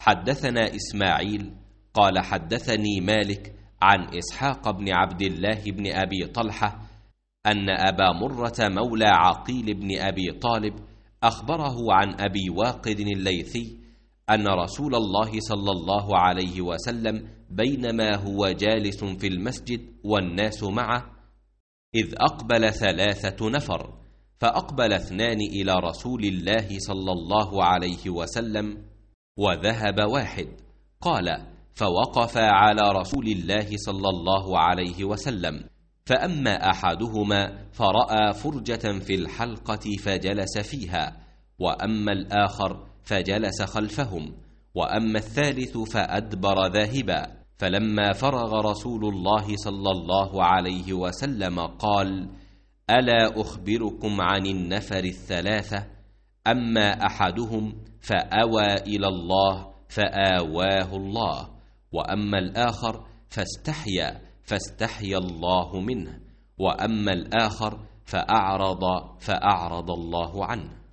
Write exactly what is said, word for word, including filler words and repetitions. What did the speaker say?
حدثنا إسماعيل قال حدثني مالك عن إسحاق بن عبد الله بن أبي طلحة أن أبا مرة مولى عقيل بن أبي طالب أخبره عن أبي واقد الليثي أن رسول الله صلى الله عليه وسلم بينما هو جالس في المسجد والناس معه إذ أقبل ثلاثة نفر، فأقبل اثنان إلى رسول الله صلى الله عليه وسلم وذهب واحد. قال: فوقف على رسول الله صلى الله عليه وسلم، فأما أحدهما فرأى فرجة في الحلقة فجلس فيها، وأما الآخر فجلس خلفهم، وأما الثالث فأدبر ذاهبا. فلما فرغ رسول الله صلى الله عليه وسلم قال: ألا أخبركم عن النفر الثلاثة؟ أما أحدهم فأوى إلى الله فآواه الله، وأما الآخر فاستحيا فاستحيا الله منه، وأما الآخر فأعرض فأعرض الله عنه.